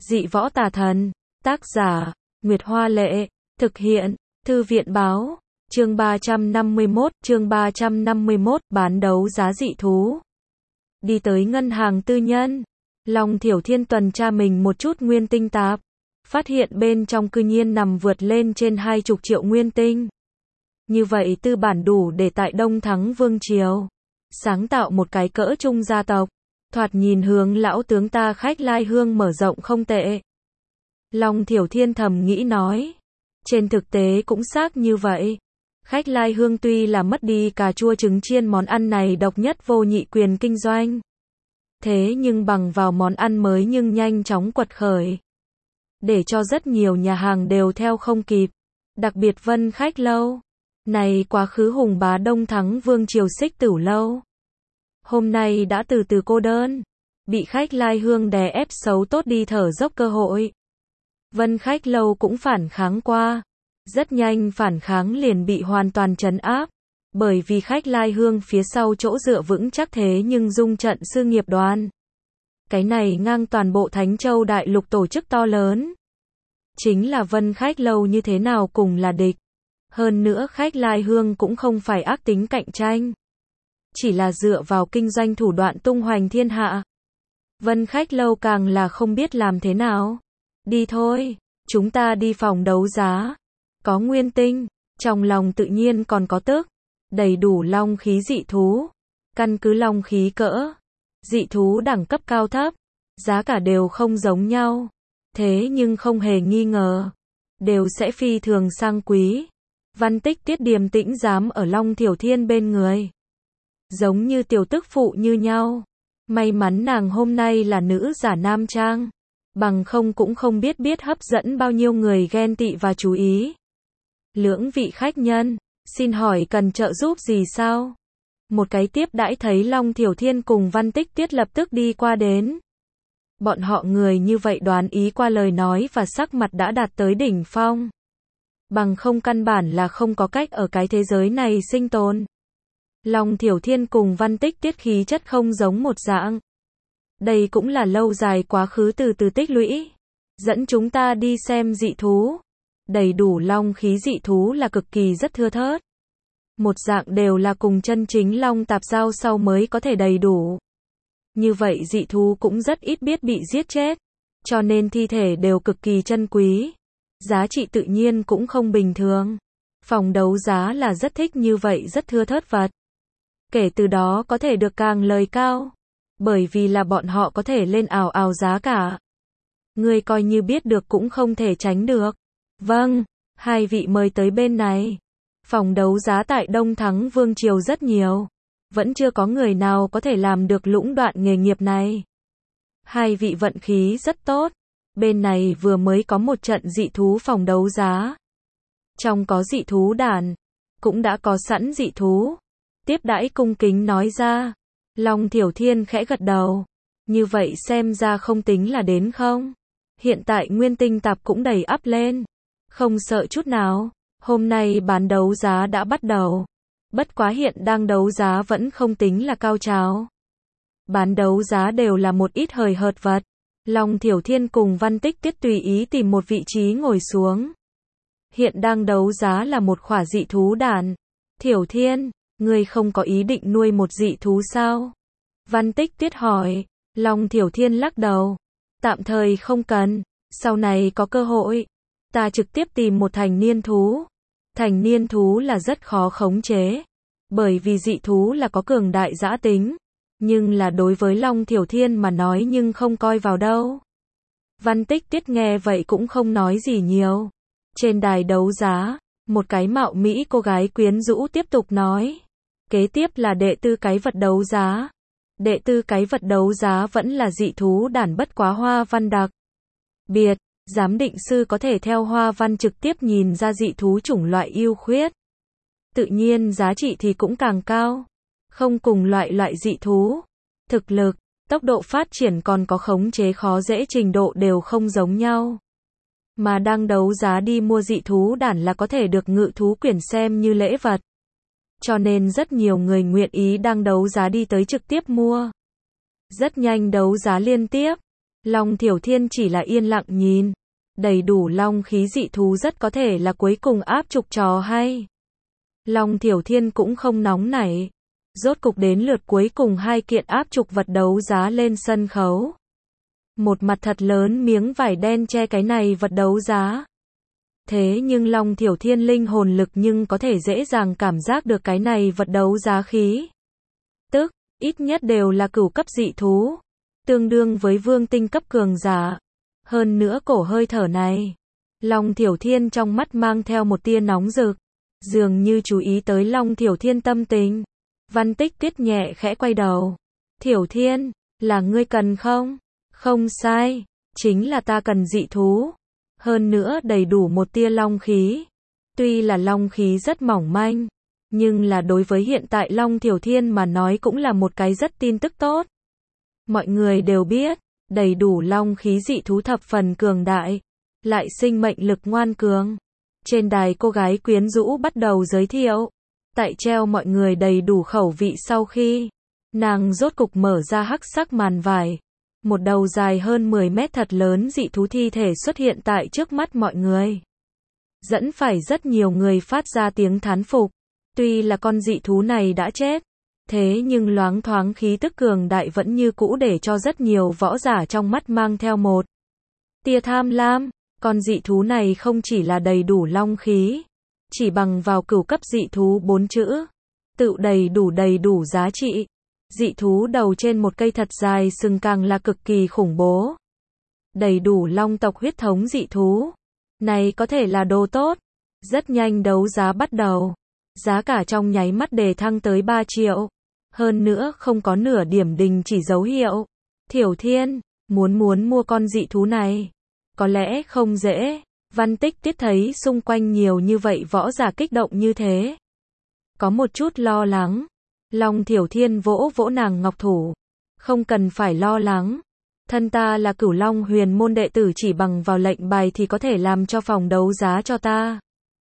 Dị võ tà thần. Tác giả, Nguyệt Hoa Lệ. Thực hiện, Thư viện Báo. Chương 351, bán đấu giá dị thú. Đi tới ngân hàng tư nhân. Long Thiểu Thiên tuần tra mình một chút nguyên tinh tạp. Phát hiện bên trong cư nhiên nằm vượt lên trên 20 triệu nguyên tinh. Như vậy tư bản đủ để tại Đông Thắng Vương Triều sáng tạo một cái cỡ trung gia tộc. Thoạt nhìn hướng lão tướng ta Khách Lai Hương mở rộng không tệ. Long Thiểu Thiên thầm nghĩ nói. Trên thực tế cũng xác như vậy. Khách Lai Hương tuy là mất đi cà chua trứng chiên món ăn này độc nhất vô nhị quyền kinh doanh. Thế nhưng bằng vào món ăn mới nhưng nhanh chóng quật khởi. Để cho rất nhiều nhà hàng đều theo không kịp. Đặc biệt Vân Khách Lâu. Này quá khứ hùng bá Đông Thắng Vương Triều Xích Tửu Lâu. Hôm nay đã từ từ cô đơn. Bị Khách Lai Hương đè ép xấu tốt đi thở dốc cơ hội. Vân Khách Lâu cũng phản kháng qua. Rất nhanh phản kháng liền bị hoàn toàn trấn áp. Bởi vì Khách Lai Hương phía sau chỗ dựa vững chắc thế nhưng dung trận sư nghiệp đoàn. Cái này ngang toàn bộ Thánh Châu Đại Lục tổ chức to lớn. Chính là Vân Khách Lâu như thế nào cùng là địch. Hơn nữa Khách Lai Hương cũng không phải ác tính cạnh tranh. Chỉ là dựa vào kinh doanh thủ đoạn tung hoành thiên hạ. Vân Khách Lâu càng là không biết làm thế nào. Đi thôi, chúng ta đi phòng đấu giá. Có nguyên tinh, trong lòng tự nhiên còn có tức. Đầy đủ long khí dị thú. Căn cứ long khí cỡ. Dị thú đẳng cấp cao thấp. Giá cả đều không giống nhau. Thế nhưng không hề nghi ngờ. Đều sẽ phi thường sang quý. Văn Tích Tiết điềm tĩnh dám ở Long Thiểu Thiên bên người. Giống như tiểu tức phụ như nhau. May mắn nàng hôm nay là nữ giả nam trang. Bằng không cũng không biết hấp dẫn bao nhiêu người ghen tị và chú ý. Lưỡng vị khách nhân, xin hỏi cần trợ giúp gì sao? Một cái tiếp đãi thấy Long Thiểu Thiên cùng Văn Tích Tiết lập tức đi qua đến. Bọn họ người như vậy đoán ý qua lời nói và sắc mặt đã đạt tới đỉnh phong. Bằng không căn bản là không có cách ở cái thế giới này sinh tồn. Long Thiểu Thiên cùng Văn Tích Tiết khí chất không giống một dạng. Đây cũng là lâu dài quá khứ từ tích lũy. Dẫn chúng ta đi xem dị thú. Đầy đủ long khí dị thú là cực kỳ rất thưa thớt. Một dạng đều là cùng chân chính long tạp giao sau mới có thể đầy đủ. Như vậy dị thú cũng rất ít biết bị giết chết. Cho nên thi thể đều cực kỳ chân quý. Giá trị tự nhiên cũng không bình thường. Phòng đấu giá là rất thích như vậy rất thưa thớt vật. Kể từ đó có thể được càng lời cao. Bởi vì là bọn họ có thể lên ào ào giá cả. Người coi như biết được cũng không thể tránh được. Vâng, hai vị mời tới bên này. Phòng đấu giá tại Đông Thắng Vương Triều rất nhiều. Vẫn chưa có người nào có thể làm được lũng đoạn nghề nghiệp này. Hai vị vận khí rất tốt. Bên này vừa mới có một trận dị thú phòng đấu giá. Trong có dị thú đàn. Cũng đã có sẵn dị thú. Tiếp đãi cung kính nói ra. Long Thiểu Thiên khẽ gật đầu. Như vậy xem ra không tính là đến không. Hiện tại nguyên tinh tạp cũng đầy ắp lên. Không sợ chút nào. Hôm nay bán đấu giá đã bắt đầu. Bất quá hiện đang đấu giá vẫn không tính là cao trào. Bán đấu giá đều là một ít hời hợt vật. Long Thiểu Thiên cùng Văn Tích Tiết tùy ý tìm một vị trí ngồi xuống. Hiện đang đấu giá là một khỏa dị thú đàn. Thiểu Thiên, ngươi không có ý định nuôi một dị thú sao? Văn Tích Tiết hỏi. Long Thiểu Thiên lắc đầu. Tạm thời không cần. Sau này có cơ hội. Ta trực tiếp tìm một thành niên thú. Thành niên thú là rất khó khống chế. Bởi vì dị thú là có cường đại dã tính. Nhưng là đối với Long Thiểu Thiên mà nói nhưng không coi vào đâu. Văn Tích Tiết nghe vậy cũng không nói gì nhiều. Trên đài đấu giá, một cái mạo mỹ cô gái quyến rũ tiếp tục nói. Kế tiếp là đệ tư cái vật đấu giá. Đệ tư cái vật đấu giá vẫn là dị thú đản bất quá hoa văn đặc biệt. Giám định sư có thể theo hoa văn trực tiếp nhìn ra dị thú chủng loại ưu khuyết. Tự nhiên giá trị thì cũng càng cao. Không cùng loại dị thú. Thực lực, tốc độ phát triển còn có khống chế khó dễ trình độ đều không giống nhau. Mà đang đấu giá đi mua dị thú đản là có thể được ngự thú quyển xem như lễ vật. Cho nên rất nhiều người nguyện ý đang đấu giá đi tới trực tiếp mua. Rất nhanh đấu giá liên tiếp. Long Thiểu Thiên chỉ là yên lặng nhìn. Đầy đủ long khí dị thú rất có thể là cuối cùng áp trục trò hay. Long Thiểu Thiên cũng không nóng nảy. Rốt cục đến lượt cuối cùng 2 kiện áp trục vật đấu giá lên sân khấu. Một mặt thật lớn miếng vải đen che cái này vật đấu giá. Thế nhưng Long Thiểu Thiên linh hồn lực nhưng có thể dễ dàng cảm giác được cái này vật đấu giá khí. Tức, ít nhất đều là cửu cấp dị thú. Tương đương với vương tinh cấp cường giả. Hơn nữa cổ hơi thở này. Long Thiểu Thiên trong mắt mang theo một tia nóng rực. Dường như chú ý tới Long Thiểu Thiên tâm tình. Văn Tích Tuyết nhẹ khẽ quay đầu. Thiểu Thiên, là ngươi cần không? Không sai, chính là ta cần dị thú. Hơn nữa đầy đủ một tia long khí. Tuy là long khí rất mỏng manh, nhưng là đối với hiện tại Long Thiểu Thiên mà nói cũng là một cái rất tin tức tốt. Mọi người đều biết, đầy đủ long khí dị thú thập phần cường đại, lại sinh mệnh lực ngoan cường. Trên đài cô gái quyến rũ bắt đầu giới thiệu. Tại treo mọi người đầy đủ khẩu vị sau khi, nàng rốt cục mở ra hắc sắc màn vải. Một đầu dài hơn 10 mét thật lớn dị thú thi thể xuất hiện tại trước mắt mọi người. Dẫn phải rất nhiều người phát ra tiếng thán phục. Tuy là con dị thú này đã chết, thế nhưng loáng thoáng khí tức cường đại vẫn như cũ để cho rất nhiều võ giả trong mắt mang theo một tia tham lam. Con dị thú này không chỉ là đầy đủ long khí, chỉ bằng vào cửu cấp dị thú 4 chữ, tự đầy đủ giá trị. Dị thú đầu trên một cây thật dài sừng càng là cực kỳ khủng bố. Đầy đủ long tộc huyết thống dị thú. Này có thể là đồ tốt. Rất nhanh đấu giá bắt đầu. Giá cả trong nháy mắt đề thăng tới 3 triệu. Hơn nữa không có nửa điểm đình chỉ dấu hiệu. Thiểu Thiên, muốn mua con dị thú này. Có lẽ không dễ. Văn Tích Tuyết thấy xung quanh nhiều như vậy võ giả kích động như thế. Có một chút lo lắng. Long Thiểu Thiên vỗ vỗ nàng ngọc thủ. Không cần phải lo lắng. Thân ta là Cửu Long Huyền môn đệ tử, chỉ bằng vào lệnh bài thì có thể làm cho phòng đấu giá cho ta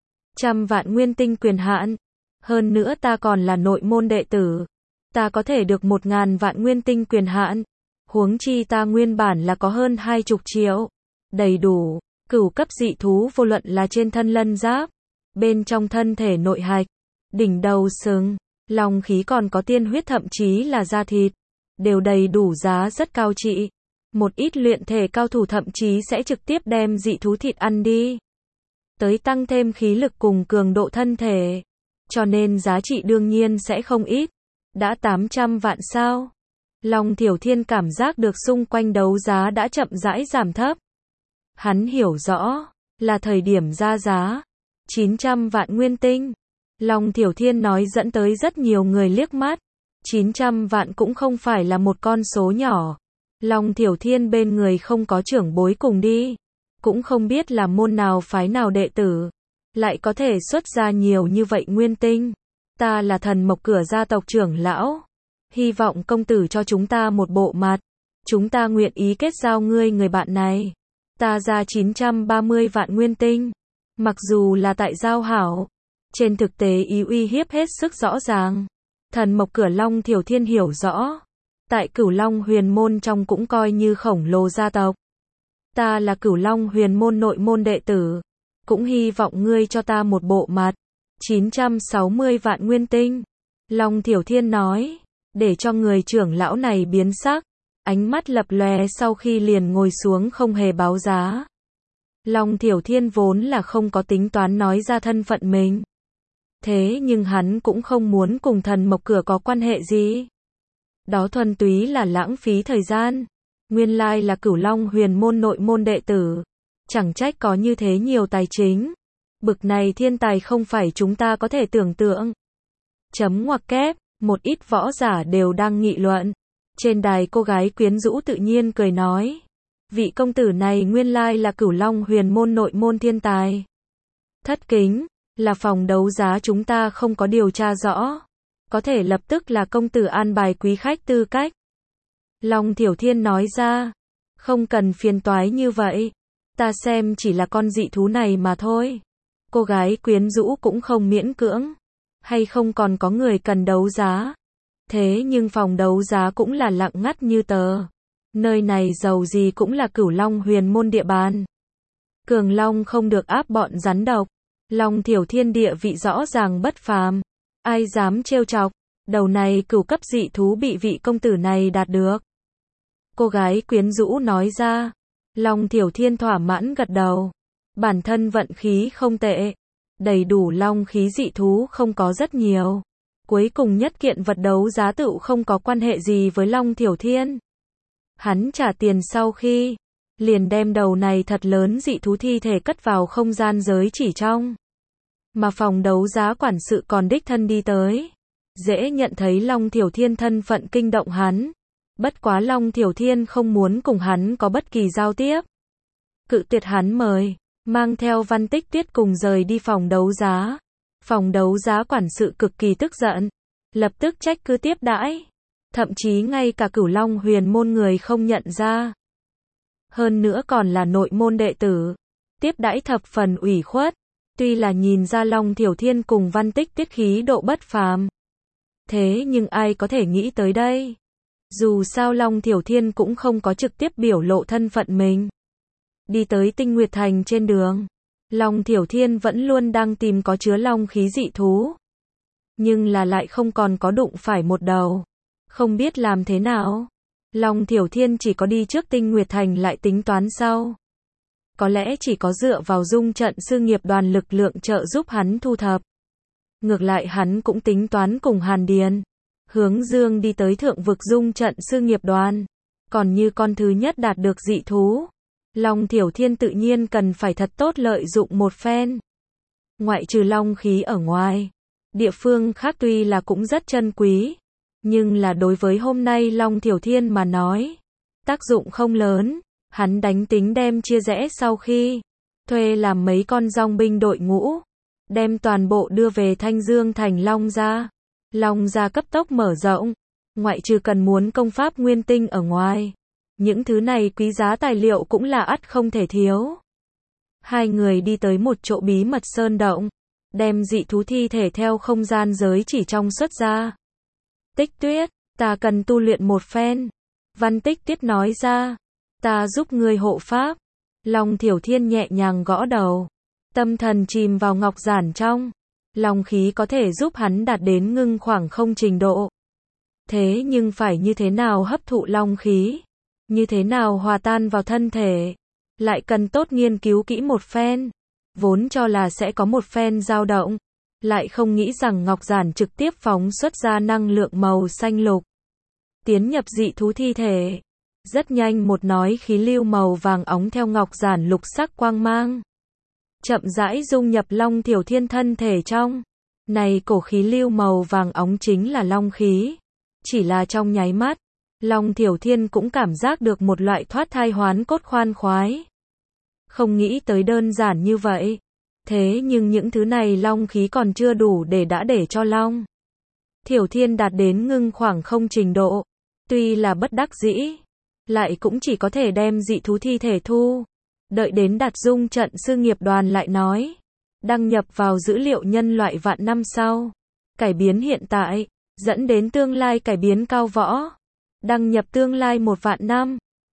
100 vạn nguyên tinh quyền hạn. Hơn nữa ta còn là nội môn đệ tử. Ta có thể được 1000 vạn nguyên tinh quyền hạn. Huống chi ta nguyên bản là có hơn 20 triệu. Đầy đủ. Cửu cấp dị thú vô luận là trên thân lân giáp, bên trong thân thể nội hạch, đỉnh đầu sừng, long khí còn có tiên huyết thậm chí là da thịt, đều đầy đủ giá rất cao trị. Một ít luyện thể cao thủ thậm chí sẽ trực tiếp đem dị thú thịt ăn đi, tới tăng thêm khí lực cùng cường độ thân thể. Cho nên giá trị đương nhiên sẽ không ít. Đã 800 vạn sao? Long Thiểu Thiên cảm giác được xung quanh đấu giá đã chậm rãi giảm thấp. Hắn hiểu rõ, là thời điểm ra giá. 900 vạn nguyên tinh. Long Thiểu Thiên nói dẫn tới rất nhiều người liếc mắt. 900 vạn cũng không phải là một con số nhỏ. Long Thiểu Thiên bên người không có trưởng bối cùng đi. Cũng không biết là môn nào phái nào đệ tử. Lại có thể xuất ra nhiều như vậy nguyên tinh. Ta là Thần Mộc Cửa gia tộc trưởng lão. Hy vọng công tử cho chúng ta một bộ mặt. Chúng ta nguyện ý kết giao ngươi người bạn này. Ta ra 930 vạn nguyên tinh. Mặc dù là tại giao hảo, trên thực tế ý uy hiếp hết sức rõ ràng. Thần Mộc Cửa Long Thiểu Thiên hiểu rõ. Tại Cửu Long Huyền môn trong cũng coi như khổng lồ gia tộc. Ta là Cửu Long Huyền môn nội môn đệ tử. Cũng hy vọng ngươi cho ta một bộ mặt. 960 vạn nguyên tinh. Long Thiểu Thiên nói. Để cho người trưởng lão này biến sắc. Ánh mắt lập lòe sau khi liền ngồi xuống không hề báo giá. Long Thiểu Thiên vốn là không có tính toán nói ra thân phận mình. Thế nhưng hắn cũng không muốn cùng Thần Mộc Cửa có quan hệ gì. Đó thuần túy là lãng phí thời gian. Nguyên lai là Cửu Long Huyền môn nội môn đệ tử. Chẳng trách có như thế nhiều tài chính. Bực này thiên tài không phải chúng ta có thể tưởng tượng. Chấm ngoặc kép, một ít võ giả đều đang nghị luận. Trên đài cô gái quyến rũ tự nhiên cười nói. Vị công tử này nguyên lai là Cửu Long Huyền môn nội môn thiên tài. Thất kính, là phòng đấu giá chúng ta không có điều tra rõ. Có thể lập tức là công tử an bài quý khách tư cách. Long Thiểu Thiên nói ra. Không cần phiền toái như vậy. Ta xem chỉ là con dị thú này mà thôi. Cô gái quyến rũ cũng không miễn cưỡng. Hay không còn có người cần đấu giá. Thế nhưng phòng đấu giá cũng là lặng ngắt như tờ. Nơi này dầu gì cũng là Cửu Long Huyền Môn địa bàn. Cường Long không được áp bọn rắn độc. Long Thiểu Thiên địa vị rõ ràng bất phàm. Ai dám trêu chọc, đầu này cửu cấp dị thú bị vị công tử này đạt được. Cô gái quyến rũ nói ra. Long Thiểu Thiên thỏa mãn gật đầu. Bản thân vận khí không tệ. Đầy đủ long khí dị thú không có rất nhiều. Cuối cùng nhất kiện vật đấu giá tựu không có quan hệ gì với Long Thiểu Thiên. Hắn trả tiền sau khi liền đem đầu này thật lớn dị thú thi thể cất vào không gian giới chỉ trong. Mà phòng đấu giá quản sự còn đích thân đi tới. Dễ nhận thấy Long Thiểu Thiên thân phận kinh động hắn. Bất quá Long Thiểu Thiên không muốn cùng hắn có bất kỳ giao tiếp. Cự tuyệt hắn mời, mang theo Văn Tích Tuyết cùng rời đi phòng đấu giá. Phòng đấu giá quản sự cực kỳ tức giận, lập tức trách cứ tiếp đãi. Thậm chí ngay cả Cửu Long Huyền Môn người không nhận ra. Hơn nữa còn là nội môn đệ tử. Tiếp đãi thập phần ủy khuất. Tuy là nhìn ra Long Thiểu Thiên cùng Văn Tích Tuyết khí độ bất phàm. Thế nhưng ai có thể nghĩ tới đây? Dù sao Long Thiểu Thiên cũng không có trực tiếp biểu lộ thân phận mình. Đi tới Tinh Nguyệt Thành trên đường, Long Thiểu Thiên vẫn luôn đang tìm có chứa long khí dị thú. Nhưng là lại không còn có đụng phải một đầu. Không biết làm thế nào. Long Thiểu Thiên chỉ có đi trước Tinh Nguyệt Thành lại tính toán sau. Có lẽ chỉ có dựa vào dung trận sư nghiệp đoàn lực lượng trợ giúp hắn thu thập. Ngược lại hắn cũng tính toán cùng Hàn Điền, Hướng Dương đi tới thượng vực dung trận sư nghiệp đoàn. Còn như con thứ nhất đạt được dị thú, Long Thiểu Thiên tự nhiên cần phải thật tốt lợi dụng một phen. Ngoại trừ long khí ở ngoài, địa phương khác tuy là cũng rất chân quý, nhưng là đối với hôm nay Long Thiểu Thiên mà nói, tác dụng không lớn. Hắn đánh tính đem chia rẽ sau khi thuê làm mấy con dòng binh đội ngũ, đem toàn bộ đưa về Thanh Dương thành Long gia. Long gia cấp tốc mở rộng, ngoại trừ cần muốn công pháp nguyên tinh ở ngoài, những thứ này quý giá tài liệu cũng là ắt không thể thiếu. Hai người đi tới một chỗ bí mật sơn động, đem dị thú thi thể theo không gian giới chỉ trong xuất ra. Tích Tuyết, ta cần tu luyện một phen. Văn Tích Tuyết nói ra. Ta giúp ngươi hộ pháp. Long Thiểu Thiên nhẹ nhàng gõ đầu. Tâm thần chìm vào ngọc giản trong. Long khí có thể giúp hắn đạt đến ngưng khoảng không trình độ. Thế nhưng phải như thế nào hấp thụ long khí? Như thế nào hòa tan vào thân thể? Lại cần tốt nghiên cứu kỹ một phen. Vốn cho là sẽ có một phen dao động. Lại không nghĩ rằng ngọc giản trực tiếp phóng xuất ra năng lượng màu xanh lục. Tiến nhập dị thú thi thể. Rất nhanh một nói khí lưu màu vàng óng theo ngọc giản lục sắc quang mang. Chậm rãi dung nhập Long Thiểu Thiên thân thể trong. Này cổ khí lưu màu vàng óng chính là long khí. Chỉ là trong nháy mắt, Long Thiểu Thiên cũng cảm giác được một loại thoát thai hoán cốt khoan khoái. Không nghĩ tới đơn giản như vậy. Thế nhưng những thứ này long khí còn chưa đủ để cho Long Thiểu Thiên đạt đến ngưng khoảng không trình độ. Tuy là bất đắc dĩ, lại cũng chỉ có thể đem dị thú thi thể thu. Đợi đến đạt dung trận sư nghiệp đoàn lại nói. Đăng nhập vào dữ liệu nhân loại vạn năm sau. Cải biến hiện tại, dẫn đến tương lai cải biến cao võ. Đăng nhập tương lai 1 vạn năm.